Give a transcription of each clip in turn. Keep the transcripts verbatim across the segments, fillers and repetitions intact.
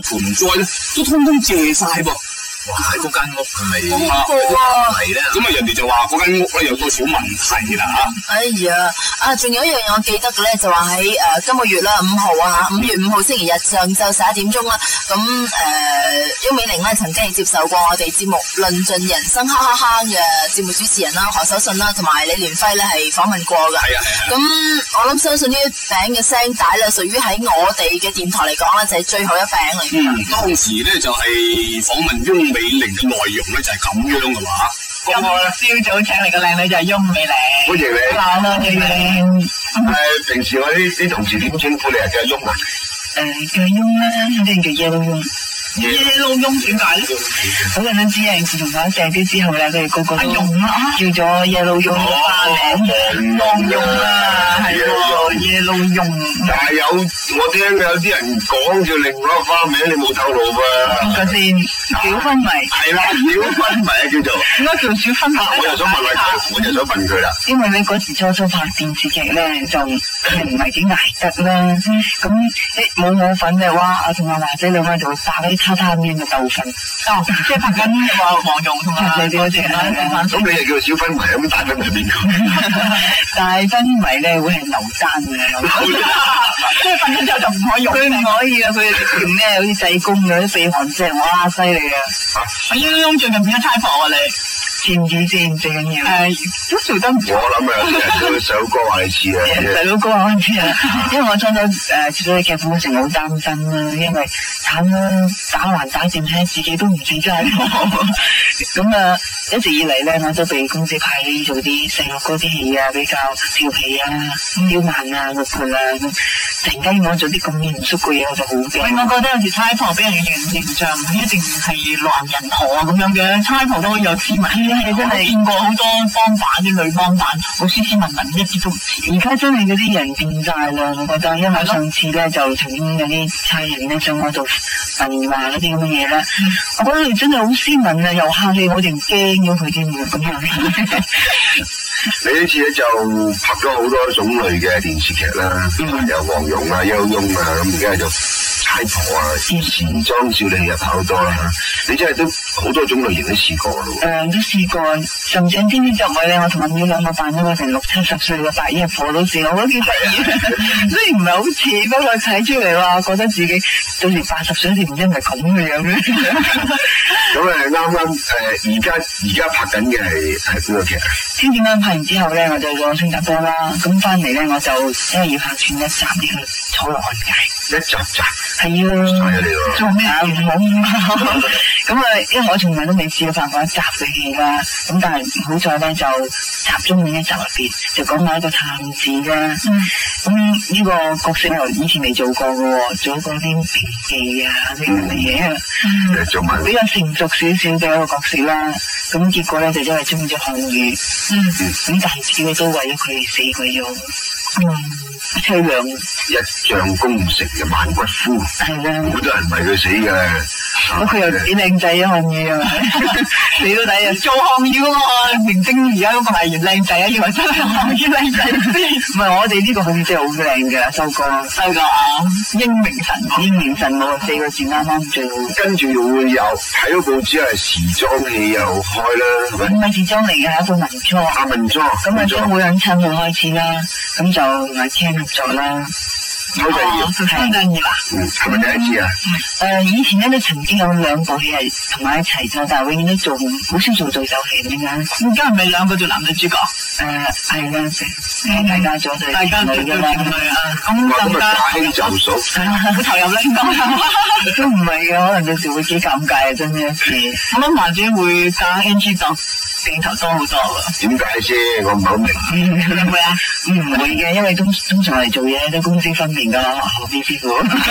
盆栽咧都通通借晒噃。哇！嗰間屋係咪好恐怖啊！ 係咧，咁啊人哋就話嗰間屋咧有個小問題啦嚇。 哎呀，啊，仲有一樣嘢我記得嘅咧，就話喺誒今個月啦，五號啊嚇，五月五號星期日上晝十一點鐘啦，咁誒邱美玲咧曾經係接受過我哋節目《論盡人生哈哈哈》嘅節目主持人啦何守信啦，同埋李聯輝咧係訪問過嘅。 係啊係啊。 咁我諗相信呢一餅嘅聲帶咧，屬於喺我哋嘅電台嚟講咧，就係最後一餅嚟嘅。 嗯，當時咧就係訪問翁美玲嘅內容咧就係咁樣嘅話。 咁我朝早請嚟嘅靚女就係翁美玲。 歡迎你。 Hello，美玲。 誒，平時我啲啲同事點稱呼你啊？叫翁啊？ 誒，叫翁啦，肯定叫 Yellow 翁。Yellow 翁點解咧？好多人都知啊，自從我訂咗之後咧，佢哋個個都叫咗 Yellow 翁嘅花名，黃翁啊，係喎 ，Yellow 翁。 但係有我聽有啲人講叫另外一個花名，你冇透露噃。 邊個先？小昏迷。係啦， 小昏迷啊叫做。 點解叫小昏迷？ 我就想問下佢，我就想問佢啦。 因為你嗰時初初拍電視劇咧，就係唔係幾捱得啦。咁誒冇我份嘅話，我同阿華仔兩個就會打啲叉叉面嘅鬥粉。哦，即係拍緊話黃蓉同埋嗰隻啦。 咁你又叫小昏迷，咁大昏迷係邊個？ 大昏迷咧會係劉丹嘅。即係瞓咗之後就唔可以用。佢唔可以啊！佢條咩好似濟公嘅啲鼻鼾聲，哇犀利啊！我英英最近變咗差婆啊你。似唔似先最緊要？誒，都做得唔錯。 我諗啊，有啲細佬哥話你似啊。 細佬哥話我似啊，因為我初初誒接咗啲劇本嗰時好擔心啦，因為慘啦，打橫打掂聽自己都唔似真係。咁啊，一直以嚟咧，我都被公司派去做啲細路哥啲戲啊，比較調皮啊、刁蠻啊、活潑啊。突然間我做啲咁嚴肅嘅嘢，我就好驚。我覺得有時差婆俾人嘅形象唔一定係男人婆啊咁樣嘅，差婆都可以有斯文。係真係見過好多幫辦啲女幫辦，好斯斯文文，一啲都唔似。而家真係嗰啲人變晒啦，我覺得，因為上次咧就曾經有啲差人咧想我做文話嗰啲咁嘅嘢咧，我覺得佢真係好斯文啊，又客氣，我哋驚咗佢添喎咁樣。 你呢次咧就拍咗好多種類嘅電視劇啦，有黃蓉啊、邱翁啊，咁而家就差婆啊、時裝少女又拍好多啦。你真係都好多種類型都試過咯。誒，都試過，甚至天天就位咧，我同阿妹兩個扮咗個成六七十歲嘅白衣婆都試，我覺得幾得意。雖然唔係好似，不過睇出嚟話覺得自己到時八十歲時唔知係咪咁嘅樣咧。 咁誒啱啱誒而家而家拍緊嘅係係邊個劇啊？ 天點啱拍完之後咧，我就過新加坡啦。咁翻嚟咧，我就因為要客串一集呢個《楚羅漢界》。一集集係啊！做咩啊？唔好咁啊！因為我從來都未試過拍過一集嘅戲啦。咁但係好在咧，就集中喺一集入邊，就講埋一個探子啦。咁呢個角色我以前未做過嘅，做過啲筆記啊啲咁嘅嘢啊。做埋比較成熟少少嘅一個角色啦。咁結果咧就因為中意咗項羽。咁但係自己都為咗佢死鬼咗。嗯，凄涼。 一將功成嘅萬骨枯。係啦。好多人為佢死嘅。 咁佢又幾靚仔啊，項羽啊，你都睇啊，做項羽嗰個明星而家嗰個藝員靚仔啊，以為真係項羽靚仔唔係我哋呢個項羽真係好靚嘅，修哥，修哥啊，英明神，英明神武四個字啱啱最好。跟住會有睇嗰報紙係時裝戲又開啦，係咪？唔係時裝嚟嘅，係一部文裝。啊，文裝。咁啊，將會響七號開始啦，咁就同阿 Ken 合作啦。好得意，好得意啦！嗯，係咪第一次啊？誒，以前咧都曾經有兩部戲係同埋一齊咗，但係永遠都做好少做對手戲咁樣。而家係咪兩個做男女主角？誒，係啦，誒，大家做對，大家做對啦。咁就打輕就熟，好投入啦，應該都唔係嘅，可能有時會幾尷尬啊，真係有時。我諗或者會打 N G 檔鏡頭多好多㗎。點解先？我唔係好明。會唔會啊？唔會嘅，因為通通常嚟做嘢都公私分明。何必師傅，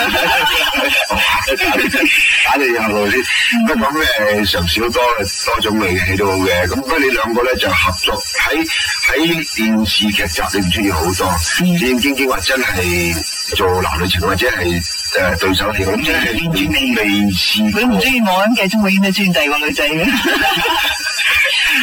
打你後路先。不過咁誒，嘗試好多多種類嘅戲都好嘅。咁不過你兩個咧就合作喺喺電視劇集裏面出現好多，正正經經話真係做男女情或者係誒對手戲，咁真係未未試過。佢唔中意我，咁劇中我應該中意第二個女仔嘅。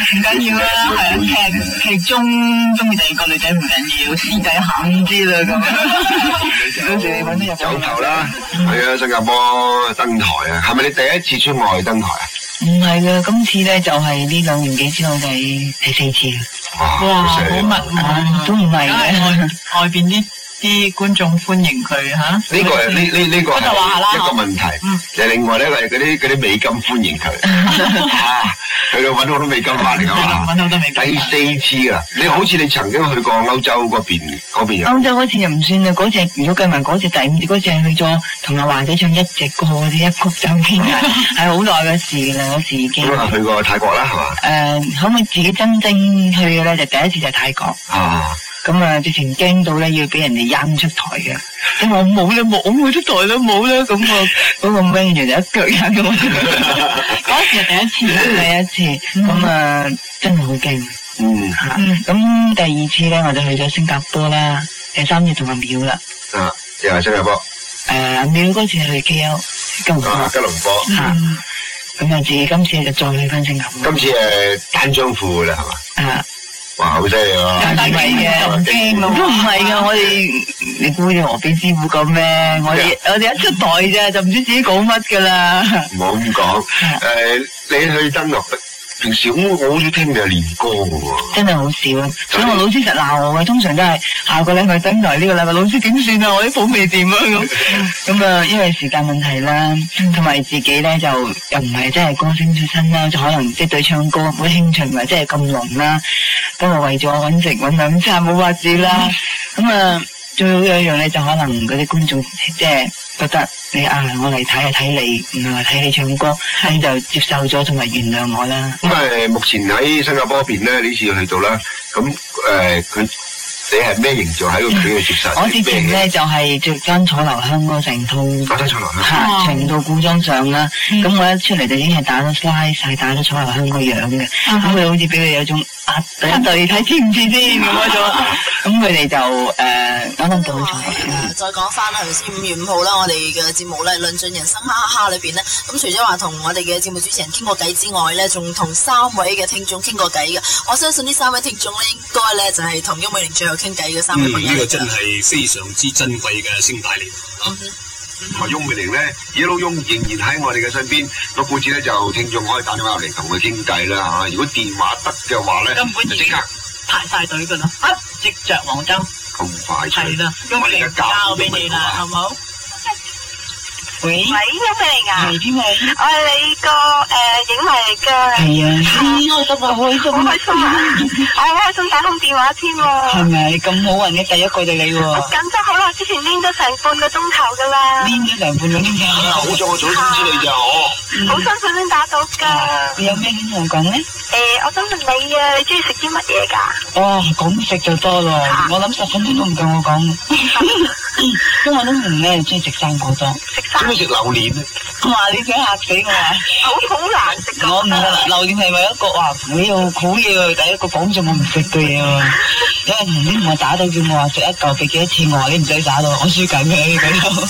唔緊要啦，係啊，劇劇中中意第二個女仔唔緊要，私底下唔知啦咁。到時你揾啲入有頭啦，係啊，新加坡登台啊，係咪你第一次出外登台啊？ 唔係嘅，今次咧就係呢兩年幾之後第第四次啦。 哇，好犀利密啊，都唔係嘅， 外邊啲啲觀眾歡迎佢嚇。 呢個係呢呢呢個係一個問題。就另外咧係嗰啲嗰啲美金歡迎佢。去到揾好多美金翻嚟㗎嘛。 揾好多美金。 第四次啊！你好似你曾經去過歐洲嗰邊嗰邊。 歐洲嗰次又唔算啦，嗰隻如果計埋嗰隻第五次嗰隻去咗同阿華仔唱一隻歌嗰啲一曲就傾啊，係好耐嘅事啦，嗰時已經。 咁啊，去過泰國啦，係嘛？ 誒，可唔可以自己真正去嘅咧？就第一次就係泰國。 啊！ 咁啊，直情驚到咧要俾人哋掹出台嘅，因為我冇啦，冇冇出台啦，冇啦，咁啊，嗰個 manager 就一腳踹咗我。嗰時係第一次，第一次，咁啊，真係好驚。 嗯。 咁第二次咧，我就去咗新加坡啦，第三次同阿廟啦。 啊，又係新加坡。 誒，阿廟嗰次係去 K L 吉隆坡。 啊，吉隆坡。 嚇。咁啊，自己今次就再去翻新加坡。 今次誒單張褲啦，係嘛？ 啊。 哇，好犀利喎！ 唔係嘅，咁驚咯，都唔係嘅。我哋你估好似何必師傅咁咩？我哋我哋一出台啫，就唔知自己講乜噶啦。 唔好咁講。誒，你去登陸，平時我我好少聽你係練歌嘅喎。真係好少啊！所以我老師實鬧我嘅，通常都係下個禮拜登台，呢個禮拜老師點算啊？我啲譜未掂啊咁。咁啊，因為時間問題啦，同埋自己咧就又唔係真係歌星出身啦，就可能即係對唱歌冇興趣，唔係真係咁濃啦。咁啊，為咗揾食揾兩餐冇法子啦。咁啊，最好有一樣咧，就可能嗰啲觀眾即係覺得你啊，我嚟睇下睇你，唔係話睇你唱歌，咁就接受咗同埋原諒我啦。咁啊，目前喺新加坡嗰邊咧，呢次去到啦，咁誒佢你係咩形象喺度俾佢接受？ 我之前咧就係着緊楚留香嗰成套， 我睇楚留香， 嚇成套古裝相啦。咁我一出嚟就已經係打咗拉曬，打咗楚留香個樣嘅。咁佢好似俾佢有種壓對對睇似唔似先咁嗰種。咁佢哋就誒啱啱到咗。 再講翻頭先五月五號啦，我哋嘅節目咧《論盡人生哈哈哈》裏邊咧，咁除咗話同我哋嘅節目主持人傾過偈之外咧，仲同三位嘅聽眾傾過偈嘅。我相信呢三位聽眾咧，應該咧就係同邱美玲最後傾偈嘅三位朋友。 呢個真係非常之珍貴嘅聲帶嚟。 同埋翁美玲咧，一路翁仍然喺我哋嘅身邊。個故事咧就聽眾可以打電話入嚟同佢傾偈啦嚇。如果電話得嘅話咧， 根本已經排晒隊㗎啦，一直着黃針。 咁快脆。 係啦，翁美玲交俾你啦，好唔好？喂， 喂，邱美玲啊， 係邊位？ 我係你個誒影迷嚟㗎。 係啊，開心啊，開心好開心啊！我好開心打通電話添喎。 係咪咁好運嘅第一個就你喎？ 緊張好耐之前黏咗成半個鐘頭㗎啦。 黏咗成半個鐘頭。 好彩我早通知你咋我。 好辛苦先打到㗎。 你有咩想同我講咧？ 誒，我想問你啊，你中意食啲乜嘢㗎？ 哦，講食就多咯。我諗十分鐘都唔夠我講。因為我都唔咧中意食生果多。 食生。 中意食榴蓮啊！ 哇！你想嚇死我啊！ 好好難食㗎。 我唔得啦，榴蓮係咪一個話你又好嘢喎？第一個講咗我唔食嘅嘢喎。有人頭先同我打到叫我話食一嚿俾幾多錢，我話你唔使打到，我輸緊嘅呢個。誒，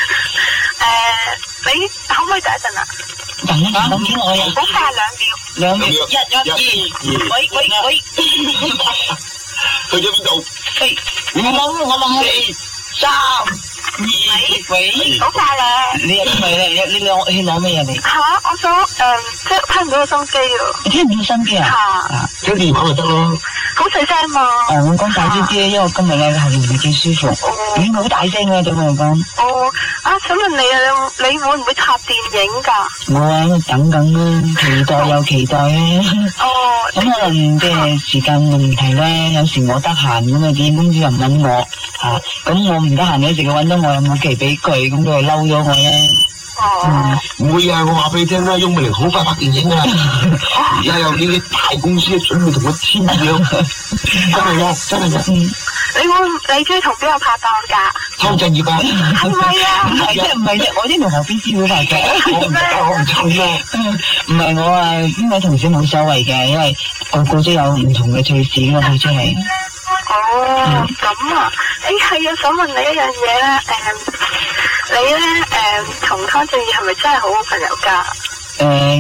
你可唔可以等一陣啊？ 等一等先，我有。 好快兩秒。 兩秒，一、一、二，喂喂喂， 去咗邊度？ 喂，我諗我諗係三。喂， 好快咧！ 你入邊咪咧？你你攞你攞咩嘢嚟？ 嚇！我想誒，即係聽唔到個心機喎。 你聽唔到心機啊？ 嚇！ 聽電話咪得咯。 好細聲嘛。 誒，我講大啲啲，因為我今日咧後面唔係幾舒服。已經好大聲嘅對我嚟講。 哦，啊，想問你啊，你你會唔會拍電影㗎？ 我啊，等緊啦，期待又期待咧。 哦。 咁可能即係時間問題咧，有時我得閒咁啊，電影公司又唔揾我嚇，咁我唔得閒嘅時候揾到我又冇期俾佢，咁佢就嬲咗我咧。 哦。 唔會啊！我話俾你聽啦，翁美玲好快拍電影啊！而家有呢啲大公司準備同我簽約，真係啊！真係啊！ 你會你中意同邊個拍檔㗎？ 湯鎮業啊！ 係咪啊？ 唔係啫，唔係啫，我啲同何邊師傅拍嘅。 我唔得，我唔襯啊！ 唔係我啊，邊位同事冇所謂嘅，因為個個都有唔同嘅趣事㗎嘛，佢出嚟。 哦，咁啊！誒係啊，想問你一樣嘢咧，誒，你咧誒同湯鎮業係咪真係好好朋友㗎？ 誒。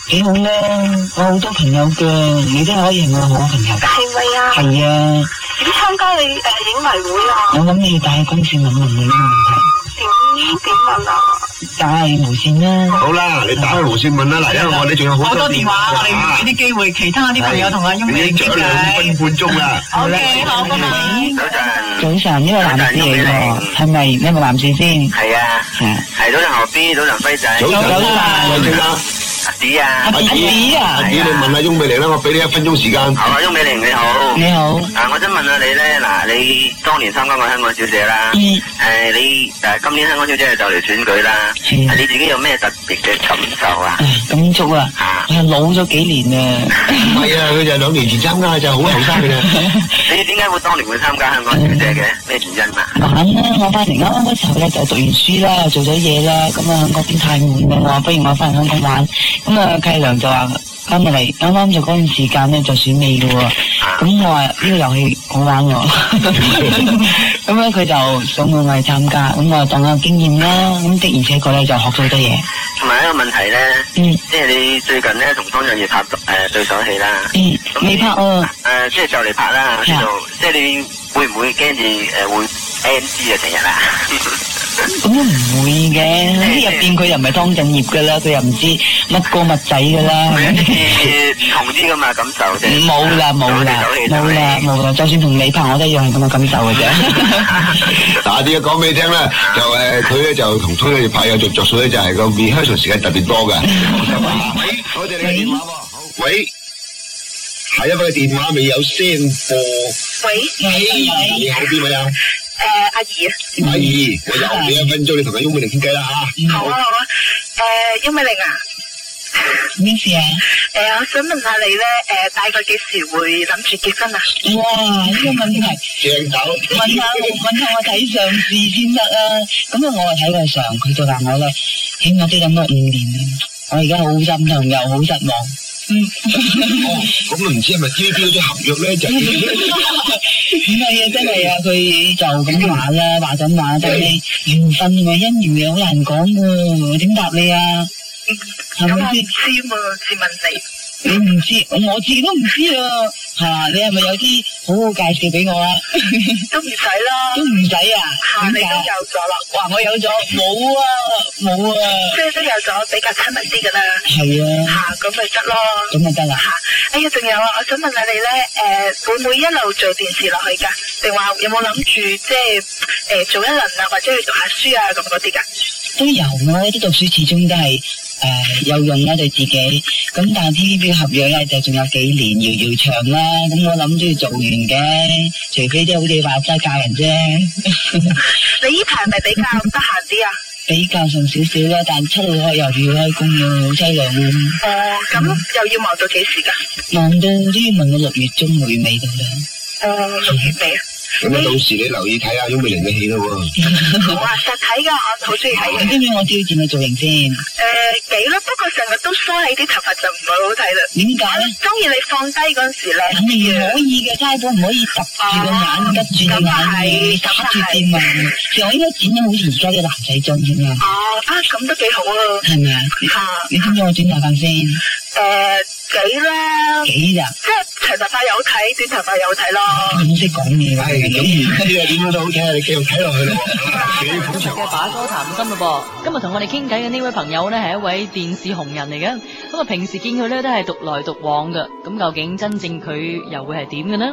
幾好啦，我好多朋友嘅，你都可以係我好朋友。 係咪啊？ 係啊， 點參加你誒影迷會啊？ 我諗你要打公線問問你呢個問題。 點點問啊？ 打係無線啦。 好啦，你打去無線問啦。嗱，因為我哋仲有好好多多電話，我哋俾啲機會其他啲朋友同阿翁美玲傾已經咗兩偈。 分半鐘啦。 好嘅，好，拜拜。 早晨， 早晨，呢個男士嚟喎，係咪呢個男士先？ 係啊， 係。 係早晨何 B，早晨輝仔， 早晨， 早晨喂，正啊， 阿子啊， 阿子啊， 阿子，你問下翁美玲啦，我俾你一分鐘時間。 好啊，翁美玲你好， 你好。 啊，我想問下你咧，嗱，你當年參加過香港小姐啦， 嗯。 誒，你誒今年香港小姐就嚟選舉啦， 係啊你自己有咩特別嘅感受啊？ 唉，感觸啊， 啊， 我係老咗幾年啊。 唔係啊，佢就兩年前參加，就好後生嘅啫。 你點解會當年會參加香港小姐嘅？咩原因啊？ 玩啦，我翻嚟啱啱嗰時候咧就讀完書啦，做咗嘢啦，咁啊嗰邊太悶啦，我話不如我翻嚟香港玩，咁啊契娘就話翻嚟，啱啱就嗰段時間咧就選美嘅喎，咁我話呢個遊戲好玩喎，咁咧佢就想我嚟參加，咁我當下經驗啦，咁的而且確咧就學咗好多嘢。 同埋一個問題咧， 嗯， 即係你最近咧同方丈業拍誒對手戲啦， 嗯，未拍啊， 誒即係就嚟拍啦，知道，即係你會唔會驚住誒會 N G 啊成日啊？ 咁都唔會嘅，喺入邊佢又唔係湯鎮業噶啦，佢又唔知乜哥乜仔噶啦。 佢一啲唔同啲噶嘛感受啫。 冇啦冇啦冇啦冇啦，就算同你拍我都一樣係咁嘅感受嘅啫。 嗱，啲嘢講俾你聽啦，就誒佢咧就同推嘅拍有着着數咧，就係個 rehearsal 時間特別多嘅。喂，多謝你嘅電話喎。好，喂，下一位嘅電話未有聲播。 喂， 你好，邊位啊？ 誒阿姨啊。 阿姨，我又俾一分鐘你同阿翁美玲傾偈啦嚇。 好啊好啊。誒翁美玲啊。 咩事啊？ 誒我想問下你咧，誒大概幾時會諗住結婚啊？ 哇！呢個問題正斗。 問下問下我睇上司先得啊！咁啊，我係睇佢上，佢就話我咧，起碼都等咗五年啦。我而家好心痛又好失望。嗯。 哦，咁啊唔知係咪 T V B 嗰啲合約咧就？ 唔係啊，真係啊，佢就咁話啦，話咁話，但係緣分同埋姻緣又好難講喎，點答你啊？係咁我唔咪先？ 知嘛，自問你。 你唔知，我自己都唔知啊。係你係咪有啲好好介紹俾我啊？ 都唔使啦。 都唔使啊？ 嚇，你都點解？ 有咗啦。 哇！我有咗，冇啊，冇啊。 即係都有咗比較親密啲噶啦。 係啊， 嚇，咁咪得咯。 咁咪得啦。 嚇，哎呀，仲有啊，我想問下你咧，誒會唔會一路做電視落去㗎？定話有冇諗住即係誒做一輪啊，或者去讀下書啊咁嗰啲㗎？ 都有，我覺得讀書始終都係誒、呃、有用啦對自己。咁但係 T V B 合約咧就仲有幾年遙遙長啦。咁我諗都要做完嘅，除非即係好似話齋嫁人啫。 你呢排係咪比較得閒啲啊？ 比較上少少啦，但七號開又要開工啊，好凄涼啊！ 哦，咁又要忙到幾時㗎？ 忙到都要問我六月中回尾到啦。 哦，六月尾啊！ 咁啊，到時你留意睇下翁美玲嘅戲咯喎。 好啊，實睇㗎，我好中意睇嘅。 知唔知我挑戰佢造型先？ 誒幾啦，不過成日都梳起啲頭髮就唔係好睇啦。 點解咧？ 中意你放低嗰陣時咧， 肯定可以嘅，差館唔可以揼住個眼，拮住個眼，打住掂啊！其實我應該剪咗好似而家啲男仔妝先啊。 哦，啊咁都幾好啊。 係咪啊？ 嚇！ 你知唔知我短頭髮先？ 誒幾啦？ 幾咋？ 即係長頭髮有睇，短頭髮有睇咯。 唔識講嘢啦。 係咁，唔知啊點樣都好睇啊！你繼續睇落去咯。幾捧場。 嘅把歌談心咯噃，今日同我哋傾偈嘅呢位朋友呢係一位電視紅人嚟嘅，咁啊平時見佢呢都係獨來獨往嘅，咁究竟真正佢又會係點嘅呢？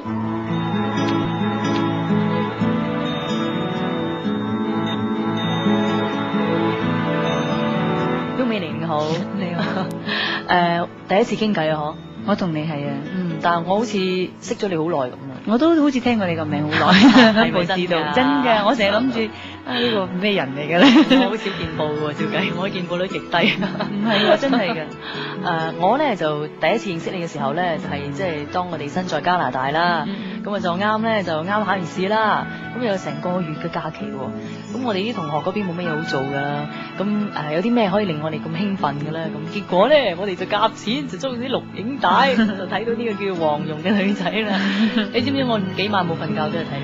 翁美玲你好， 你好， 誒第一次傾偈啊嗬， 我同你係啊， 嗯，但係我好似識咗你好耐咁啊， 我都好似聽過你個名好耐， 係咪冇知道，真嘅，我成日諗住啊呢個咩人嚟嘅咧？ 我好少見報喎，照計我見報率極低。 唔係喎，真係嘅。 誒，我咧就第一次認識你嘅時候咧，就係即係當我哋身在加拿大啦，咁啊就啱咧就啱考完試啦，咁有成個月嘅假期喎，咁我哋啲同學嗰邊冇乜嘢好做噶，咁誒有啲咩可以令我哋咁興奮嘅咧？咁結果咧，我哋就夾錢就租啲錄影帶，就睇到呢個叫黃蓉嘅女仔啦。你知唔知我幾晚冇瞓覺都係睇你哋？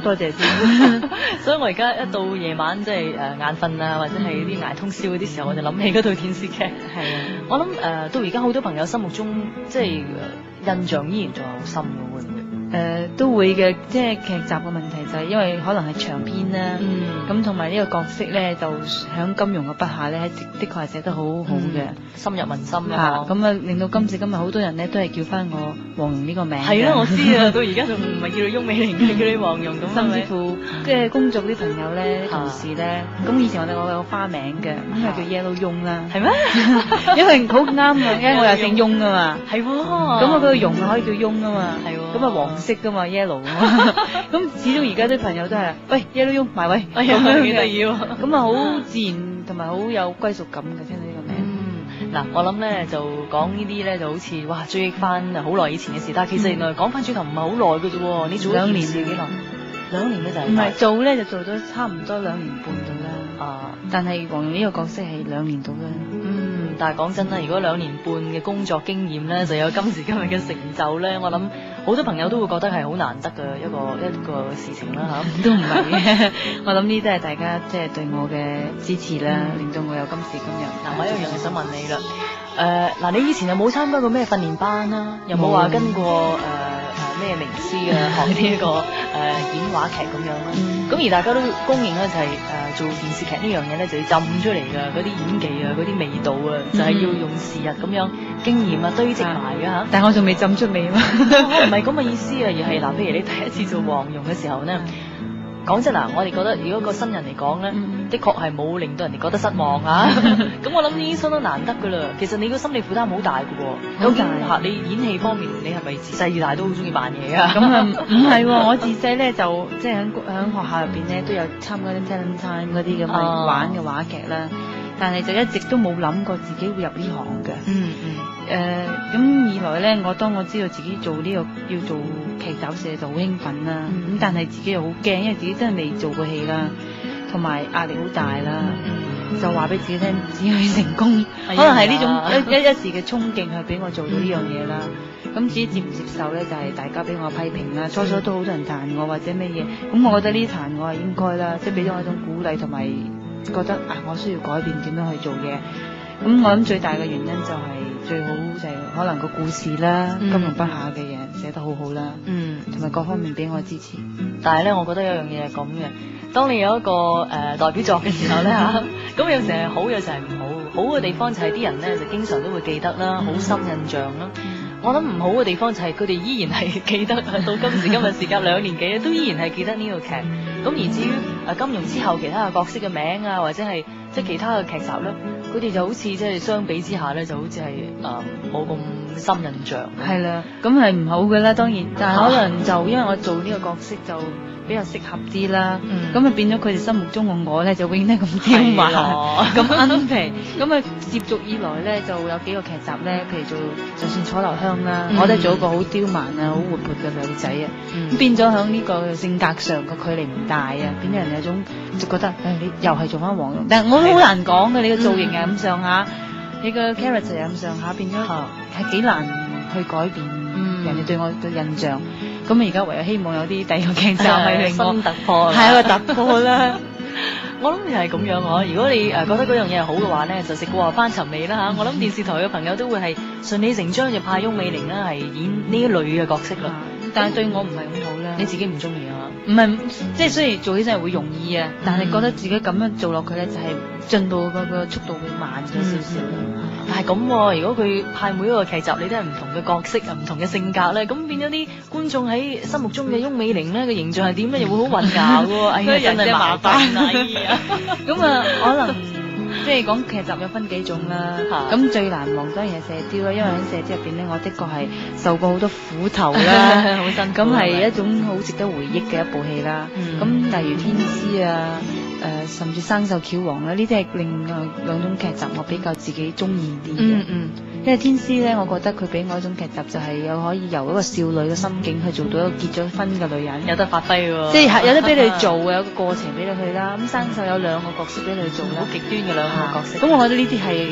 多謝先。 所以我而家一到夜晚即係誒眼瞓啊，或者係啲捱通宵嗰啲時候，我就諗起嗰套電視劇。係啊，我諗誒、呃、到而家好多朋友心目中即係、呃、印象依然仲係好深嘅，會唔會？ 誒、呃、都會嘅，即係劇集嘅問題就係因為可能係長篇啦，咁同埋呢個角色咧就喺金庸嘅筆下咧，的確係寫得好好嘅， 深入民心啊！咁啊，令到今時今日好多人咧都係叫翻我黃蓉呢個名。 係啦，我知啊，到而家仲唔係叫你翁美玲，叫你黃蓉咁。 甚至乎即係工作啲朋友咧、同事咧，咁以前我哋我有個花名嘅，咁係叫 Yellow 翁啦。係咩？因為好啱啊，因為我又姓翁啊嘛。係喎。咁我嗰個蓉可以叫翁啊嘛。係喎。咁啊黃色噶嘛 Yellow。咁始終而家啲朋友都係，喂 Yellow 翁埋位，咁樣幾得意喎。咁啊好自然同埋好有歸屬感嘅，聽到呢個名。 嗱，我諗咧就講呢啲咧就好似哇追憶翻好耐以前嘅事，但係其實原來講翻轉頭唔係好耐嘅啫喎，你做兩年幾耐？兩年嘅就係唔係做咧就做咗差唔多兩年半到啦。 啊， 但係黃蓉呢個角色係兩年到啦。 嗯，但係講真啦，如果兩年半嘅工作經驗咧，就有今時今日嘅成就咧，我諗好多朋友都會覺得係好難得嘅一個一個事情啦嚇。 都唔係嘅，我諗呢啲係大家即係對我嘅支持啦，令到我有今時今日。 嗱，我有樣嘢想問你啦。誒，嗱，你以前有冇參加過咩訓練班啦？有冇話跟過誒誒咩名師啊學呢一個誒演話劇咁樣啦？咁而大家都公認咧就係誒做電視劇呢樣嘢咧就要浸出嚟㗎，嗰啲演技啊，嗰啲味道啊，就係要用時日咁樣經驗啊堆積埋㗎嚇。 但係我仲未浸出味啊嘛。 唔係咁嘅意思啊，而係嗱，譬如你第一次做黃蓉嘅時候咧。講真嗱，我哋覺得如果個新人嚟講咧，嗯、的確係冇令到人哋覺得失望啊！咁我諗已經相當難得噶啦。其實你個心理負擔好大噶喎，好大。你演戲方面，你係咪自細至大都好中意扮嘢啊？ 咁啊唔係喎，我自細咧就即係喺喺學校入邊咧都有參加啲 talent time 嗰啲咁嘅玩嘅話劇啦，但係就一直都冇諗過自己會入呢行嘅。嗯嗯。誒、呃，咁二來咧，我當我知道自己做呢、這個要做劇集時就好興奮啦，咁、嗯、但係自己又好驚，因為自己真係未做過戲啦，同埋壓力好大啦，嗯、就話俾自己聽，只要成功，哎、可能係呢種一一一時嘅衝勁去俾我做到呢樣嘢啦。咁、嗯、至於接唔接受咧，就係、是、大家俾我批評啦，初初都好多人彈我或者咩嘢，咁我覺得呢彈我係應該啦，即係俾咗我一種鼓勵同埋覺得啊，我需要改變點樣去做嘢。咁我諗最大嘅原因就係最好就係可能個故事啦，嗯、金庸筆下嘅嘢寫得好好啦，嗯，同埋各方面俾我支持。 但係咧，我覺得有樣嘢係咁嘅，當你有一個誒、呃、代表作嘅時候咧嚇，咁有時係好，有時係唔好。好嘅地方就係啲人咧就經常都會記得啦，好深印象啦。嗯、我諗唔好嘅地方就係佢哋依然係記得到今時今日時隔兩年幾都依然係記得呢個劇。咁而至於誒金庸之後其他嘅角色嘅名啊，或者係即係其他嘅劇集咧。佢哋就好似即係相比之下咧，就好似係誒冇咁深印象。係啦， 咁係唔好嘅啦，當然。但係可能就因為我做呢個角色就比較適合啲啦，咁啊、嗯、變咗佢哋心目中嘅我咧就永遠都咁刁蠻、咁奀皮。咁啊接續以來咧就有幾個劇集咧，譬如做就算楚留香啦，嗯、我都係做一個好刁蠻啊、好活潑嘅女仔啊。咁、嗯、變咗喺呢個性格上個距離唔大啊，變咗人有種就覺得誒、哎、你又係做翻黃蓉，但係我都好難講嘅，你個造型啊。咁上下，你個 character 又咁上下，變咗係幾難去改變人哋對我嘅印象。咁而家唯有希望有啲第二個劇集係令我新突破， 係一個突破啦。 我諗就係咁樣嗬。如果你誒覺得嗰樣嘢係好嘅話咧，就食過話翻尋味啦嚇。我諗電視台嘅朋友都會係順理成章就派翁美玲啦係演呢一類嘅角色啦。 但係對我唔係咁好啦。 你自己唔中意啊？ 唔係，即係雖然做起真係會容易啊，但係覺得自己咁樣做落去咧，就係進步嗰個速度會慢咗少少。 但係咁，如果佢派每一個劇集你都係唔同嘅角色啊，唔同嘅性格咧，咁變咗啲觀眾喺心目中嘅翁美玲咧嘅形象係點咧，又會好混淆喎。哎呀，真係麻煩啊！ 咁啊，可能即係講劇集有分幾種啦。咁最難忘當然係射雕啦，因為喺射雕入邊咧，我的確係受過好多苦頭啦，好辛苦。咁係一種好值得回憶嘅一部戲啦。咁例如天師啊。誒、呃，甚至生鏽橋王啦，呢啲係另外兩種劇集，我比較自己中意啲嘅。嗯嗯，因為天師咧，我覺得佢俾我一種劇集就係有可以由一個少女嘅心境去做到一個結咗婚嘅女人， 有得發揮喎。 即係有得俾你做嘅，有個過程俾你去啦。咁生鏽有兩個角色俾你做啦，好極端嘅兩個角色。咁、啊、我覺得呢啲係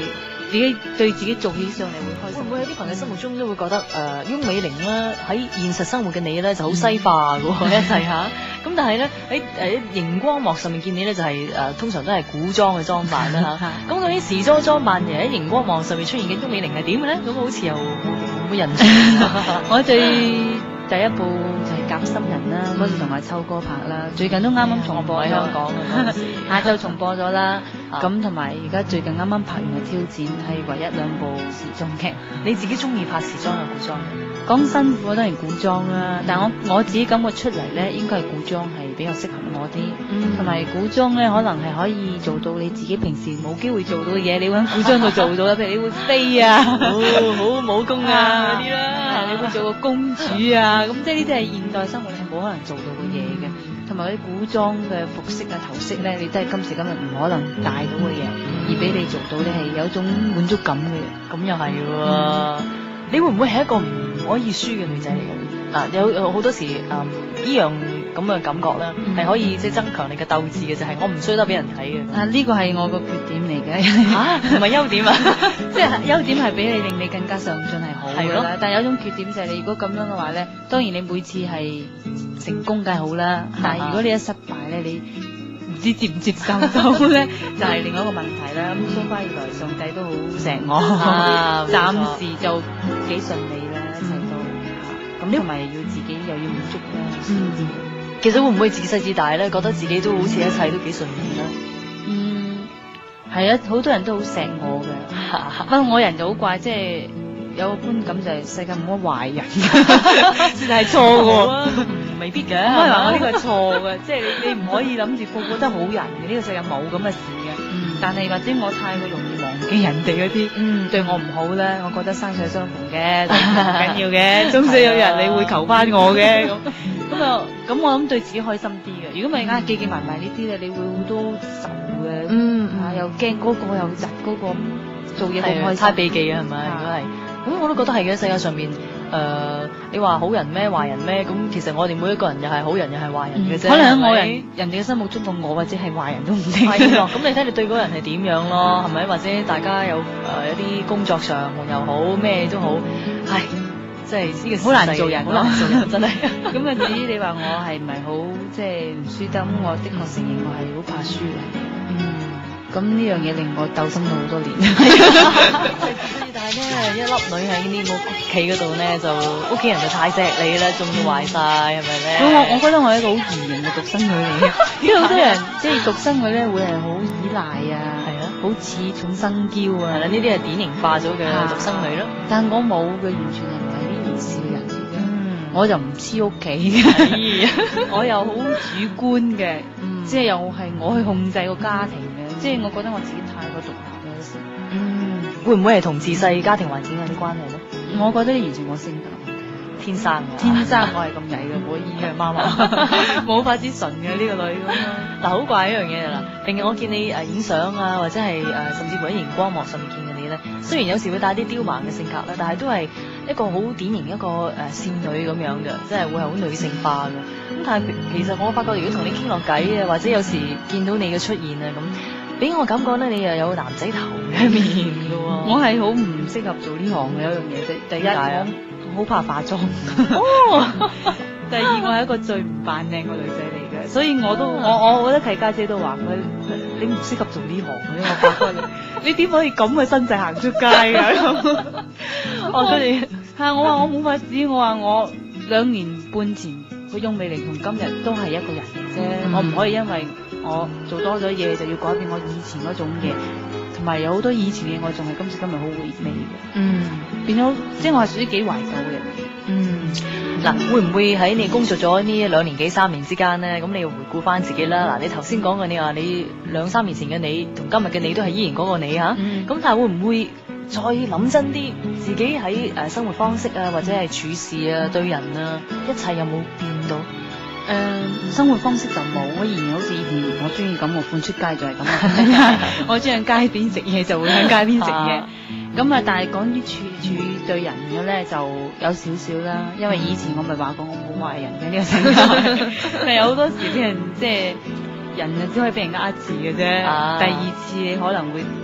自己對自己做起上嚟會開心。 會唔會有啲朋友心目中都會覺得誒翁美玲咧喺現實生活嘅你咧就好西化嘅喎一切嚇，咁但係咧喺誒熒光幕上面見你咧就係、是、誒、呃、通常都係古裝嘅裝扮啦嚇，咁嗰啲時裝裝扮嘅喺熒光幕上面出現嘅翁美玲係點嘅咧？咁好似又冇乜印象。 我最第一部就係夾心人啦，嗰時同阿秋哥拍啦，最近都啱啱重播喺香港，下晝重播咗啦。咁同埋而家最近啱啱拍完嘅挑戰係唯一兩部時裝劇。 你自己中意拍時裝定古裝？ 講辛苦當然古裝啦，但我我自己感覺出嚟咧，應該係古裝係比較適合我啲，同埋、嗯、古裝咧可能係可以做到你自己平時冇機會做到嘅嘢，你會喺古裝度做到啦，譬如你會飛啊， 哦、好武功啊嗰啲啦， 你會做個公主啊，咁即係呢啲係現代生活係冇可能做到嘅嘢嘅。同埋嗰啲古裝嘅服飾啊、頭飾咧，你真係今時今日唔可能戴到嘅嘢，而俾你做到，你係有一種滿足感嘅。 咁又係喎，你會唔會係一個唔可以輸嘅女仔嚟嘅？嗱，有有好多時誒呢樣咁嘅感覺咧，係可以即係增強你嘅鬥志嘅，就係我唔衰得俾人睇嘅。 啊，呢個係我個缺點嚟嘅嚇， 唔係優點啊， 即係優點係俾你令你更加上進係好嘅啦。但係有種缺點就係你如果咁樣嘅話咧，當然你每次係成功梗係好啦，但係如果你一失敗咧，你唔知接唔接受到咧，就係另外一個問題啦。咁蘇花以來上帝都好錫我，暫時就幾順利啦，一切都咁，同埋要自己又要滿足啦。 嗯，其實會唔會自細至大咧，覺得自己都好似一切都幾順利咧？ 嗯，係啊，好多人都好錫我嘅，不過我人就好怪，即係有個觀感就係世界冇乜壞人，其實係錯嘅， 未必嘅。 我係話我呢個係錯嘅，即係你你唔可以諗住個個都係好人嘅，呢個世界冇咁嘅事嘅。嗯，但係或者我太過容易忘記人哋嗰啲，嗯，對我唔好咧，我覺得生死相逢嘅，唔緊要嘅，終須有人你會求翻我嘅咁。咁啊，咁我諗對自己開心啲嘅。如果唔係，硬係記記埋埋呢啲咧，你會好多愁嘅。嗯，啊又驚嗰個又窒嗰個，做嘢好開心， 太避忌啊，係咪？如果係，咁我都覺得係嘅。世界上面，誒，你話好人咩，壞人咩？咁其實我哋每一個人又係好人又係壞人嘅啫。 可能喺我人人哋嘅心目中個我或者係壞人都唔定。 係咯，咁你睇你對嗰個人係點樣咯？係咪？或者大家有誒一啲工作上又好，咩都好，係。即係呢個好難做人，好難做人真係。 咁啊，至於你話我係唔係好即係唔輸得？咁我的確承認我係好怕輸嘅。嗯，咁呢樣嘢令我鬥心咗好多年。 但係咧，一粒女喺呢個屋企嗰度咧，就屋企人就太錫你啦，仲要壞晒，係咪咧？ 咁我我覺得我係一個好怡形嘅獨生女嚟嘅，因為好多人即係獨生女咧會係好依賴啊，係啊，好恃寵生嬌啊， 係啦，呢啲係典型化咗嘅獨生女咯。 但我冇嘅，完全係唔係呢回事嘅人嚟嘅。我就唔黐屋企嘅，我又好主觀嘅，即係又係我去控制個家庭嘅，即係我覺得我自己太過獨立有時。嗯， 會唔會係同自細家庭環境有啲關係咧？ 我覺得完全我性格。 天生天生我係咁曳嘅，可以嘅媽媽，冇法子純嘅呢個女咁咯。 嗱，好怪一樣嘢啦。平日我見你誒影相啊，或者係誒甚至乎喺熒光幕上面見嘅你咧，雖然有時會帶啲刁蠻嘅性格啦，但係都係一個好典型一個誒少女咁樣嘅，即係會係好女性化嘅。咁但係其實我發覺，如果同你傾落偈啊，或者有時見到你嘅出現啊，咁俾我感覺咧，你又有男仔頭嘅一面嘅喎。 我係好唔適合做呢行嘅一樣嘢。第第一我好怕化妝。哦。第二我係一個最唔扮靚個女仔嚟嘅，所以我都我我覺得契家姐都話佢你唔適合做呢行嘅，因為我發覺你你點可以咁嘅身世行出街㗎？我跟住係我話我冇法子，我話我兩年半前個翁美玲同今日都係一個人嘅啫，嗯、我唔可以因為我做多咗嘢就要改變我以前嗰種嘢。同埋有好多以前嘅我仲係今時今日好回味嘅，嗯，變咗即係我係屬於幾懷舊嘅人， 嗯，嗱，會唔會喺你工作咗呢兩年幾三年之間咧？咁你要回顧翻自己啦，嗱，你頭先講嘅你話你兩三年前嘅你同今日嘅你都係依然嗰個你嚇，咁、嗯、但係會唔會再諗真啲自己喺誒生活方式啊，或者係處事啊、對人啊，一切有冇變到？ 誒、呃、生活方式就冇，我依然好似以前我中意咁，我款出街就係咁我中意喺街邊食嘢就會喺街邊食嘢。咁啊，但係講啲處處對人嘅咧就有少少啦，因為以前我咪話過我冇壞人嘅呢個性格，係有好多時俾人即係人啊，只可以俾人呃字嘅啫。啊、第二次你可能會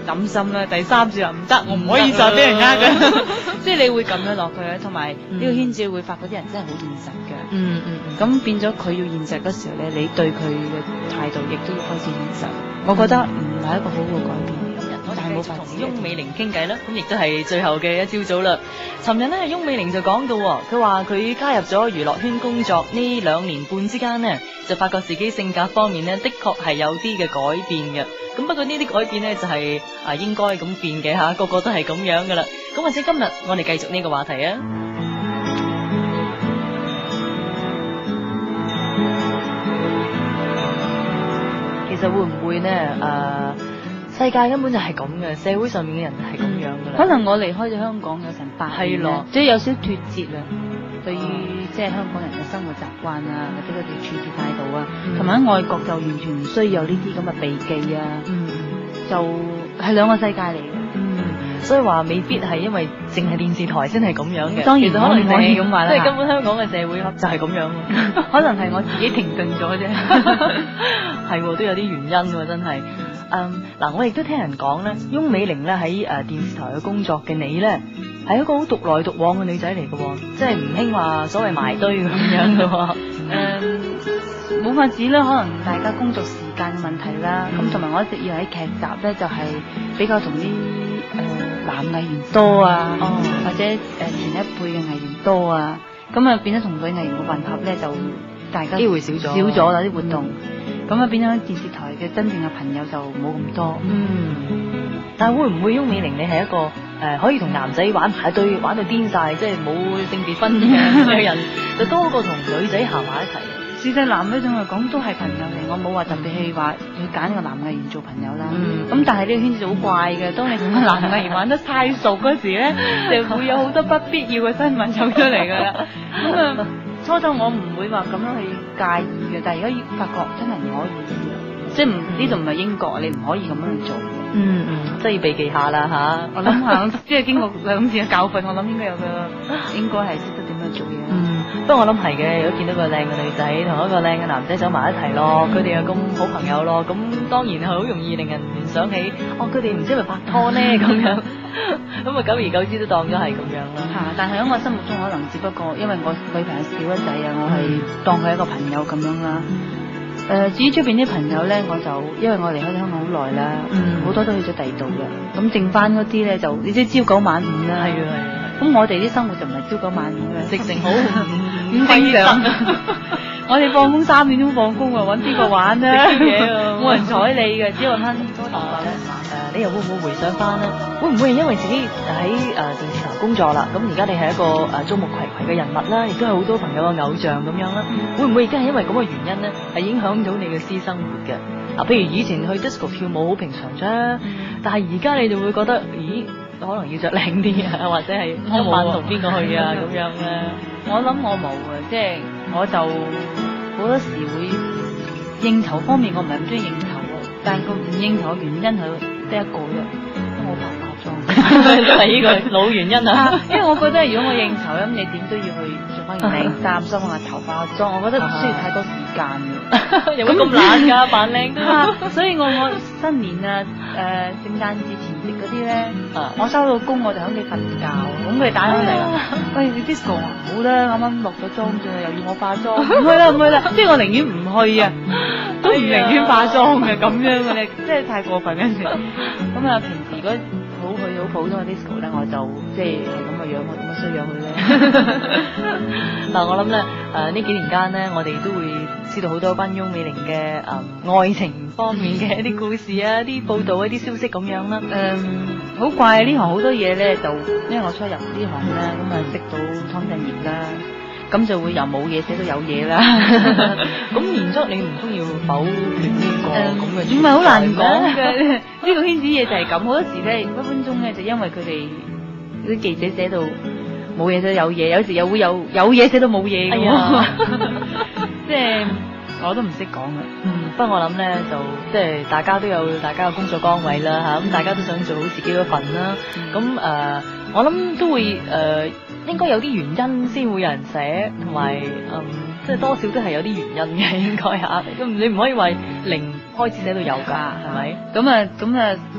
諗心啦，第三次又唔得，我唔可以再俾人呃嘅，即係你會咁樣落去咧。同埋呢個圈子會發覺啲人真係好現實嘅， 嗯嗯嗯， 咁變咗佢要現實嗰時候咧，你對佢嘅態度亦都要開始現實。我覺得唔係一個好好改變。 我哋繼續同翁美玲傾偈啦，咁亦都係最後嘅一朝早啦。尋日咧，翁美玲就講到，佢話佢加入咗娛樂圈工作呢兩年半之間呢，就發覺自己性格方面呢，的確係有啲嘅改變嘅。咁不過呢啲改變呢，就係、是、啊應該咁變嘅吓，個個都係咁樣噶啦。咁或者今日我哋繼續呢個話題啊。其實會唔會呢？誒、呃？世界根本就係咁嘅，社會上面嘅人係咁樣噶啦。 可能我離開咗香港有成八年咧，即係有少脱節啊。對於即係香港人嘅生活習慣啊，或者佢哋處事態度啊，同埋喺外國就完全唔需要有呢啲咁嘅避忌啊。嗯，就係兩個世界嚟嘅。 嗯，所以話未必係因為淨係電視台先係咁樣嘅。 當然可能可以咁話啦， 即係根本香港嘅社會就係咁樣。 可能係我自己停頓咗啫。 係喎，都有啲原因喎，真係。嗯，嗱，我亦都聽人講咧，翁美玲咧喺誒電視台嘅工作嘅你咧，係一個好獨來獨往嘅女仔嚟嘅，即係唔興話所謂埋堆咁樣嘅。誒、 嗯，冇法子啦，可能大家工作時間嘅問題啦。咁同埋我一直以為喺劇集咧，就係比較同啲誒男藝員多啊，哦、或者誒前一輩嘅藝員多啊，咁啊變咗同女藝員嘅混合咧，就大家機會少咗，少咗啦啲活動。咁啊，變咗電視台嘅真正嘅朋友就冇咁多。 嗯，但係會唔會翁美玲你係一個誒、呃、可以同男仔玩埋一堆，玩到癲晒，即係冇性別分嘅人，就多過同女仔行埋一齊？ 事實男女總嚟講都係朋友嚟，我冇話特別係話要揀個男藝員做朋友啦。咁、嗯、但係呢個圈子就好怪嘅，當你同個男藝員玩得太熟嗰時咧，就會有好多不必要嘅新聞走出嚟噶啦。咁啊。初初我唔會話咁樣去介意嘅，但係而家發覺真係唔可以，即係唔呢度唔係英國，你唔可以咁樣去做。嗯嗯， 即係要避忌下啦吓。 我諗下，即係經過兩次嘅教訓，我諗應該有個，應該係識得點樣做嘢。 嗯，不過我諗係嘅，如果見到個靚嘅女仔同一個靚嘅男仔走埋一齊咯，佢哋又咁好朋友咯，咁當然係好容易令人聯想起，哦，佢哋唔知係咪拍拖呢咁樣。咁啊，久而久之都當咗係咁樣啦。 嚇！但係喺我心目中，可能只不過因為我女朋友小一仔啊，我係當佢一個朋友咁樣啦。誒、呃，至於出邊啲朋友咧，我就因為我離開咗香港好耐啦，好、嗯、多都去咗第二度啦。咁剩翻嗰啲咧，就你知朝九晚五啦。係啊係啊。咁我哋啲生活就唔係朝九晚五嘅，直情好唔正常。我哋放工三點鐘放工啊，揾邊個玩啦？食嘢啊，冇人睬你嘅，只係慳多啲話咧。 誒，你又會唔會回想翻咧？會唔會係因為自己喺誒電視台工作啦？咁而家你係一個誒眾目睽睽嘅人物啦，亦都係好多朋友嘅偶像咁樣啦。會唔會亦都係因為咁嘅原因咧，係影響到你嘅私生活嘅？啊，譬如以前去 disco 跳舞好平常啫，但係而家你就會覺得，咦，可能要着靚啲啊，或者係今晚同邊個去啊咁樣咧？ 我諗我冇啊，即係我就好多時會應酬方面，我唔係咁中意應酬喎，但係個唔應酬嘅原因係得一個啫，因為我化妝， 都係呢個老原因啊。 因為我覺得如果我應酬咁，你點都要去着翻件靚衫，梳翻個頭化妝，我覺得唔需要太多時間嘅。 有乜咁懶㗎？扮靚都。 所以我我新年啊，誒聖誕節前夕嗰啲咧，我收到工我就喺屋企瞓覺，咁佢打翻嚟啦，喂，你 disco 啊，好啦，啱啱落咗妝啫，又要我化妝，唔去啦唔去啦，即係我寧願唔去啊，都唔寧願化妝嘅咁樣嘅咧，即係太過分嗰陣時。咁啊，平時如果好去好普通嘅 disco 咧，我就即係係咁嘅樣，我點樣衰樣佢咧？ 嗱，我諗咧，誒呢幾年間咧，我哋都會知道好多關於翁美玲嘅誒愛情方面嘅一啲故事啊、啲報道、一啲消息咁樣啦。誒， 好怪呢行好多嘢咧，就因為我初入呢行咧，咁啊識到湯鎮業啦，咁就會由冇嘢寫到有嘢啦。 咁然之後你唔通要否決呢個咁嘅？ 唔係好難講嘅，呢個圈子嘢就係咁，好多時咧分分鐘咧就因為佢哋啲記者寫到冇嘢寫到有嘢，有時又會有有嘢寫到冇嘢嘅。即係我都唔識講嘅。 嗯，不過我諗咧就即係大家都有大家嘅工作崗位啦嚇，咁、嗯、大家都想做好自己嗰份啦。咁誒、呃，我諗都會誒、呃，應該有啲原因先會有人寫，同埋嗯，即係多少都係有啲原因嘅應該嚇。咁你唔可以話零開始寫到有㗎，係咪？ 咁啊，咁啊。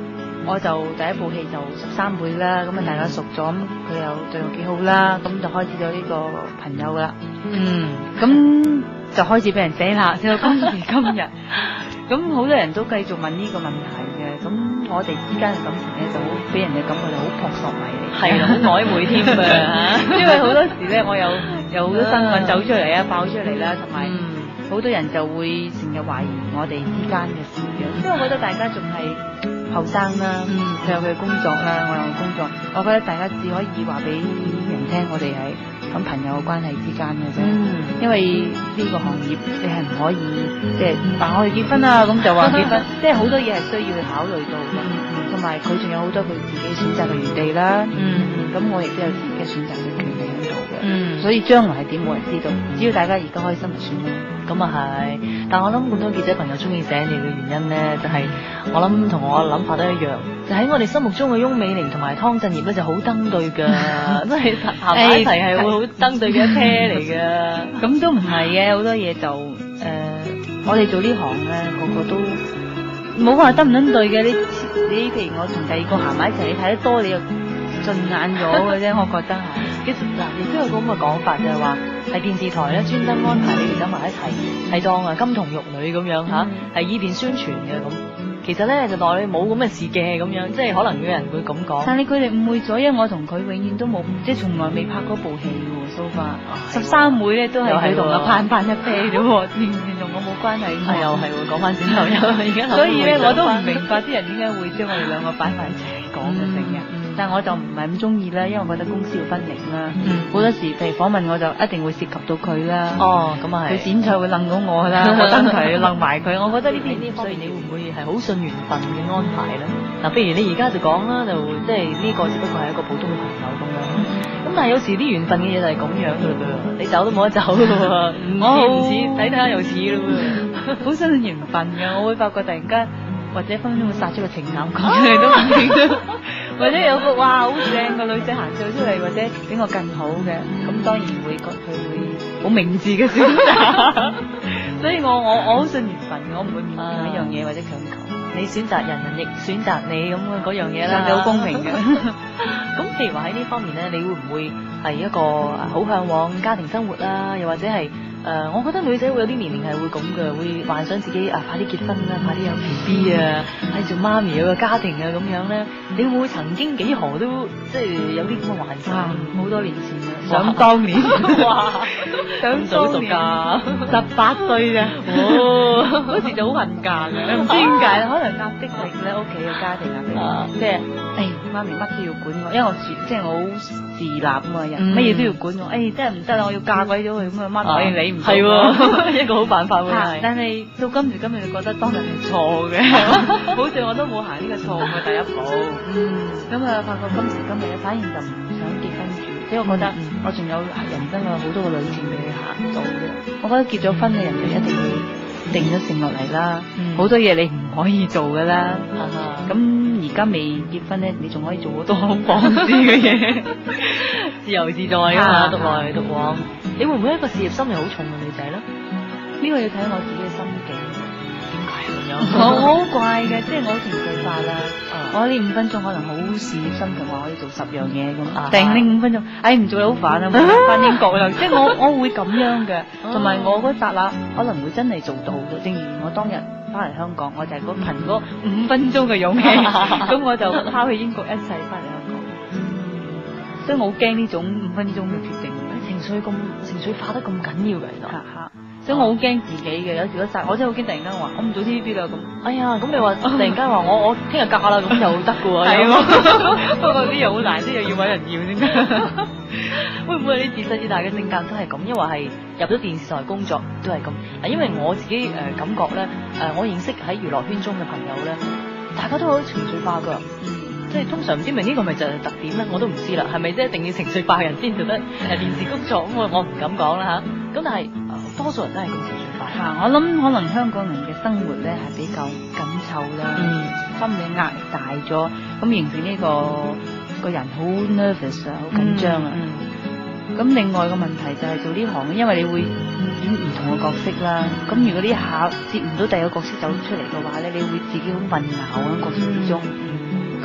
我就第一部戲就十三妹啦，咁啊大家熟咗，咁佢又對我幾好啦，咁就開始咗呢個朋友啦。嗯，咁就開始俾人寫啦，寫到今時今日。咁好多人都繼續問呢個問題嘅，咁我哋之間嘅感情咧就好俾人嘅感覺就好撲朔迷離， 係啦，好曖昧添啊！ 因為好多時咧，我有有好多新聞走出嚟啊，爆出嚟啦，同埋好多人就會成日懷疑我哋之間嘅事嘅，因為我覺得大家仲係後生啦，佢有佢嘅工作啦，我有工作，我覺得大家只可以話俾人聽，我哋係咁朋友嘅關係之間嘅啫，因為呢個行業你係唔可以即係話我哋結婚啦，咁就話結婚，即係好多嘢係需要去考慮到嘅，同埋佢仲有好多佢自己選擇嘅餘地啦，咁我亦都有自己嘅選擇嘅權利喺度嘅，所以將來係點冇人知道，只要大家而家開心就算啦。 咁啊係，但我諗咁多記者朋友中意寫你嘅原因咧，就係、是、我諗同我諗法都一樣，就喺、是、我哋心目中嘅翁美玲同埋湯鎮業咧就好登對㗎，真係行埋一齊係會好登對嘅一 pair 嚟㗎。 咁都唔係嘅，好多嘢就誒、呃，我哋做呢行咧個個都冇話登唔登對嘅。你你譬如我同第二個行埋一齊，你睇得多你就順眼咗嘅啫，我覺得係。 其實嗱，亦都有個咁嘅講法，就係話係電視台咧專登安排你哋走埋一齊，係當啊金童玉女咁樣嚇，係以便宣傳嘅咁。其實咧就當你冇咁嘅事嘅咁樣，即係可能有人會咁講。 但係佢哋誤會咗，因為我同佢永遠都冇，即係從來未拍過部戲喎。so far，十三妹咧都係佢同阿盼盼一 pair 啫喎，完全同我冇關係。 係又係喎，講翻轉頭又而家。 所以咧我都唔明白啲人點解會將我哋兩個擺埋一齊講嘅成日。但係我就唔係咁中意啦，因為我覺得公私要分明啦。好多時譬如訪問我就一定會涉及到佢啦。 哦，咁啊係。 佢剪彩會楞到我啦，我登台要楞埋佢。我覺得呢啲呢方面你會唔會係好信緣分嘅安排咧？嗱，譬如你而家就講啦，就即係呢個只不過係一個普通嘅朋友咁樣。咁但係有時啲緣分嘅嘢就係咁樣噶啦噃，你走都冇得走噶喎。唔似唔似，睇睇下又似咯喎。 好信緣分㗎，我會發覺突然間或者分分鐘會殺出個情感講出嚟都唔定。或者有個哇好正個女仔行咗出嚟，或者比我更好嘅，咁當然會覺佢會好明智嘅選擇。所以我我我好信緣分，我唔會勉強一樣嘢或者強求。 你選擇人，人亦選擇你咁嘅嗰樣嘢啦， 你好公平嘅。 咁譬如話喺呢方面咧，你會唔會係一個好向往家庭生活啦？又或者係？誒、呃，我覺得女仔會有啲年齡係會咁嘅，會幻想自己啊快啲結婚啦，快啲有 B B 啊，係做媽咪有個家庭啊咁樣咧。你會唔會曾經幾何都即係有啲咁嘅幻想？ 好多年前啦，想當年，哇，想早熟㗎， 十八歲啫，哦，嗰時就好恨嫁嘅，唔知點解可能壓迫力咧，屋企嘅家庭壓迫力，即係誒媽咪乜都要管我，因為我即係我好自立咁嘅人，乜嘢都要管我，誒真係唔得啦，我要嫁鬼咗佢咁啊，媽咪可以理唔到， 係喎，一個好辦法喎。 但係到今時今日，你覺得當日係錯嘅，好似我都冇行呢個錯誤嘅第一步。嗯，咁啊，發覺今時今日咧，反而就唔想結婚住，即係我覺得我仲有人生有好多個旅程俾你行到嘅。我覺得結咗婚嘅人就一定會定咗性落嚟啦，好多嘢你唔可以做噶啦。咁而家未結婚咧，你仲可以做好多好放肆嘅嘢，自由自在啊嘛，獨來獨往。 你會唔會一個事業心又好重嘅女仔咧？ 呢個要睇我自己嘅心境。 點解咁樣？ 我好怪嘅，即係我好情緒化啦。我呢五分鐘可能好事業心嘅話，可以做十樣嘢咁。定呢五分鐘，哎唔做啦，好煩啊！翻英國啦，即係我我會咁樣嘅。同埋我嗰剎那可能會真係做到嘅。正如我當日翻嚟香港，我就係嗰憑嗰五分鐘嘅勇氣，咁我就拋棄英國一切翻嚟香港。所以我好驚呢種五分鐘嘅決定。 情緒咁情緒化得咁緊要嘅，其實， 所以我好驚自己嘅。有時嗰剎，我真係好驚突然間話我唔做 T V B 啦咁。 哎呀，咁你話突然間話我我聽日嫁啦，咁又得嘅喎。 係喎，不過啲嘢好難，啲嘢要揾人要先得。 會唔會你自細至大嘅性格都係咁？因為係入咗電視台工作都係咁。嗱，因為我自己誒、呃、感覺咧，誒、呃、我認識喺娛樂圈中嘅朋友咧，大家都好情緒化㗎。即係通常唔知明呢個咪就係特點咧，我都唔知啦。係咪即係一定要情緒化嘅人先做得誒電視工作？咁我我唔敢講啦嚇。咁但係、呃、多數人都係咁情緒化。 嚇、啊，我諗可能香港人嘅生活咧係比較緊湊啦，嗯、心理壓力大咗，咁形成呢、這個個人好 nervous 啊，好緊張啊。咁、嗯嗯、另外個問題就係做呢行，因為你會演唔同嘅角色啦。咁如果呢下接唔到第二個角色走出嚟嘅話咧，你會自己好混淆喺角色之中。咁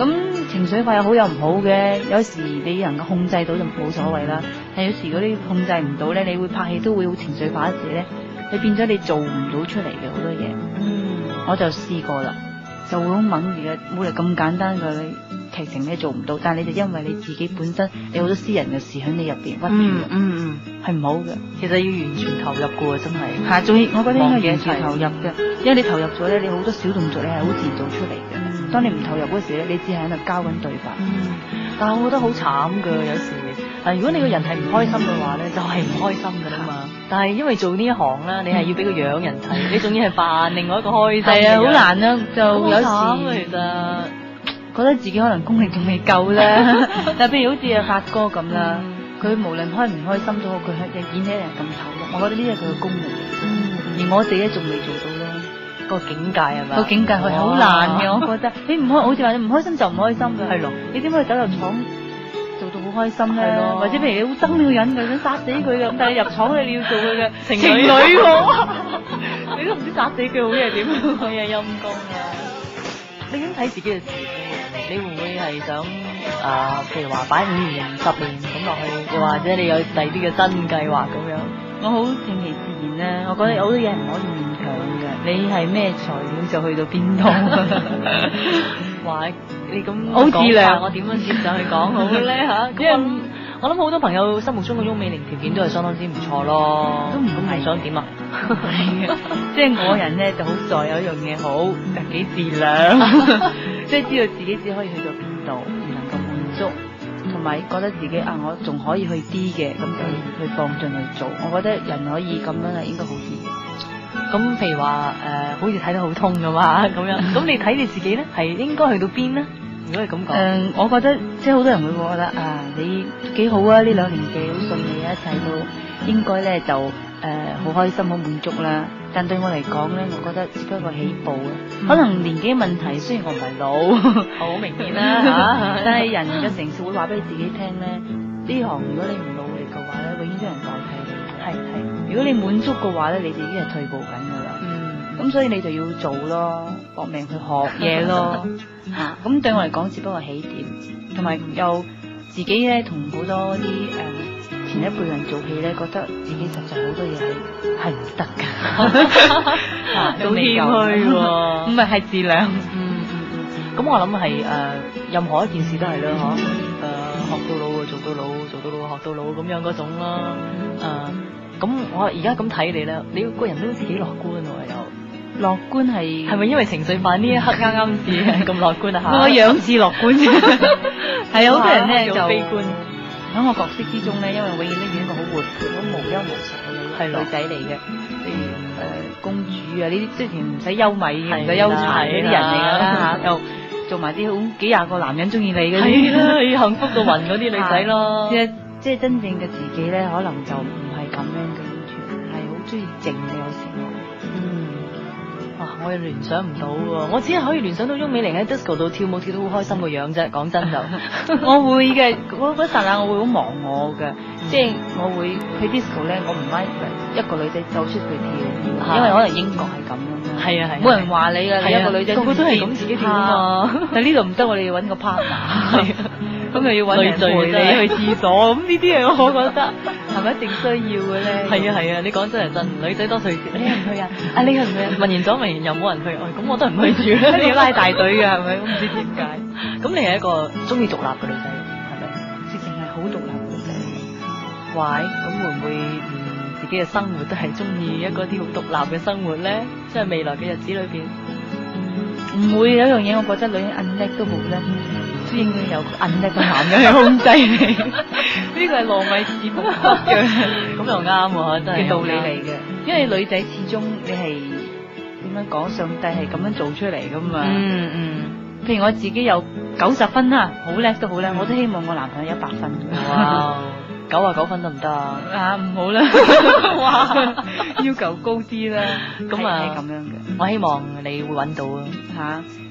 咁情緒化有好有唔好嘅，有時你能夠控制到就冇所謂啦。但有時嗰啲控制唔到咧，你會拍戲都會好情緒化嗰時咧，你變咗你做唔到出嚟嘅好多嘢。嗯，我就試過啦，就會好猛而嘅，冇嚟咁簡單嘅劇情咧做唔到，但係你就因為你自己本身有好多私人嘅事喺你入邊屈住，嗯嗯，係唔好嘅。其實要完全投入嘅喎，真係。係，仲我覺得應該完全投入嘅，因為你投入咗咧，你好多小動作你係好自然做出嚟嘅。嗯、當你唔投入嗰時咧，你只係喺度交緊對白。嗯、但係我覺得好慘㗎，有時。嗱，如果你個人係唔開心嘅話咧，就係、是、唔開心㗎啦嘛。但係因為做呢一行啦，你係要俾個樣人睇，嗯、你仲要係扮另外一個開心嘅人。係啊，好難啊，就有時其實。覺得自己可能功力仲未夠啦，但係譬如好似阿發哥咁啦，佢、嗯、無論開唔開心都好，佢係演起嚟咁投入，我覺得呢係佢嘅功力。嗯、而我自己仲未做到咯，個境界係咪？個境界係好難嘅，我覺得。你唔開，好似話你唔開心就唔開心嘅。係咯。你點可以走入廠做到好開心咧？或者譬如你好憎呢個人嘅，想殺死佢嘅，但係入廠咧你要做佢嘅情侶喎，你都唔知殺死佢好嘢點，好嘢陰功啊！你點睇自己嘅事？你會唔會係想啊？譬如話擺五年、十年咁落去，又或者你有第二啲嘅新計劃咁樣？我好順其自然咧，我覺得有好多嘢唔可以勉強嘅。你係咩材料就去到邊度？話你咁好自量，我點樣接上去講好咧嚇？因為我諗好多朋友心目中嘅翁美玲條件都係相當之唔錯咯。都唔係想點啊？係嘅，即係我人咧就好在有一樣嘢好，就幾自量。即係知道自己只可以去到邊度，唔能夠滿足，同埋覺得自己啊，我仲可以去啲嘅，咁就去放進去做。我覺得人可以咁樣係應該好啲。咁譬如話誒、呃，好似睇得好通㗎嘛，咁樣。咁你睇你自己咧，係應該去到邊咧？如果係咁講，誒、呃，我覺得即係好多人會覺得啊，你幾好啊，呢兩年幾好順利啊，一切都應該咧就誒好開心好滿足啦。但對我嚟講咧，我覺得只不過起步啊，嗯、可能年紀嘅問題，雖然我唔係老，好明顯啦嚇，但係人嘅成事會話俾你自己聽咧，呢行如果你唔努力嘅話咧，永遠都有人代替你。係係，如果你滿足嘅話咧，你就已經係退步緊㗎啦。嗯，咁所以你就要做咯，搏命去學嘢咯。嚇，咁對我嚟講，只不過起點，同埋又自己咧同好多啲誒。嗯前一輩人做戲咧，覺得自己實在好多嘢係係唔得㗎，啊，都謙虛喎，唔係係自量。嗯嗯嗯。咁我諗係誒，任何一件事都係啦，嗬。誒，學到老做到老，做到老學到老咁樣嗰種啦。誒，咁我而家咁睇你咧，你個人都自己樂觀喎又。樂觀係係咪因為情緒化呢一刻啱啱至係咁樂觀啊？嚇！我樣似樂觀，係有好多人咧就悲觀。喺我角色之中咧，因為永遠都演一個好活潑、好無憂無愁嘅女仔嚟嘅，譬如誒公主啊呢啲，之前唔使憂米、唔使憂柴嗰啲人嚟㗎啦嚇，又做埋啲好幾廿個男人中意你嗰啲，係幸福到暈嗰啲女仔咯。其實即係真正嘅自己咧，可能就唔係咁樣嘅，完全係好中意靜嘅有時候。嗯，哇！我又聯想唔到喎，我只係可以聯想到翁美玲喺 disco 度跳舞跳到好開心個樣啫。講真就，我會嘅，嗰嗰剎那我會好忘我嘅，嗯、即係我會去 disco 咧，我唔 like 一個女仔走出去跳，啊、因為可能英國係咁樣。係啊係。冇、啊、人話你㗎，你、啊、一個女仔個個都係咁自己跳啊嘛。但呢度唔得，我哋要揾個 partner。咁又要揾人陪你去廁所，咁呢啲嘢我覺得係咪一定需要嘅咧？係啊係啊，你講真係真，女仔多數你去唔去啊？啊你去唔去啊？問完咗問完又冇人去，咁我都唔去住啦，你要拉大隊嘅係咪？唔知點解。咁你係一個中意獨立嘅女仔，係咪？直情係好獨立嘅女仔。喂，咁會唔會嗯自己嘅生活都係中意一個啲好獨立嘅生活咧？即係未來嘅日子裏邊，唔會有一樣嘢，我覺得女人硬叻都好叻。都應該有銀叻嘅男人去控制你，呢個係糯米紙木嘅，咁又啱喎，真係嘅道理嚟嘅。因為女仔始終你係點樣講，上帝係咁樣做出嚟噶嘛。嗯嗯。譬如我自己有九十分啦，好叻都好叻，我都希望我男朋友一百分。哇！九啊九分得唔得啊？啊唔好啦，哇！要求高啲啦。咁啊係咁樣嘅，我希望你會揾到啊嚇。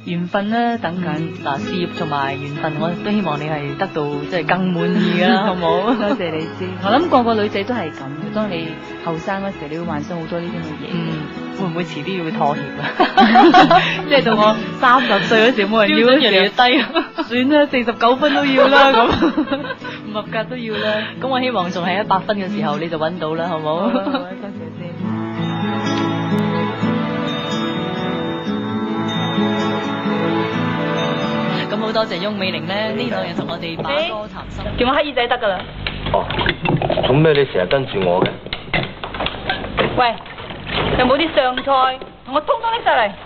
緣分啦，等緊嗱，事業同埋緣分，我都希望你係得到即係更滿意㗎，好冇？ 多謝你知，我諗個個女仔都係咁嘅。當你後生嗰時，你會幻想好多呢啲咁嘅嘢。 嗯，會唔會遲啲要妥協啊？ 即係到我三十歲嗰時，冇人要， 越嚟越低， 算啦，四十九分都要啦，咁唔合格都要啦。 咁我希望仲係一百分嘅時候，你就揾到啦，好冇？ 好啦，多謝先。 咁好多謝翁美玲咧，呢兩日同我哋把歌談心。 叫我黑耳仔得噶啦。 哦，做咩你成日跟住我嘅？ 喂，有冇啲上菜同我通通拎上嚟？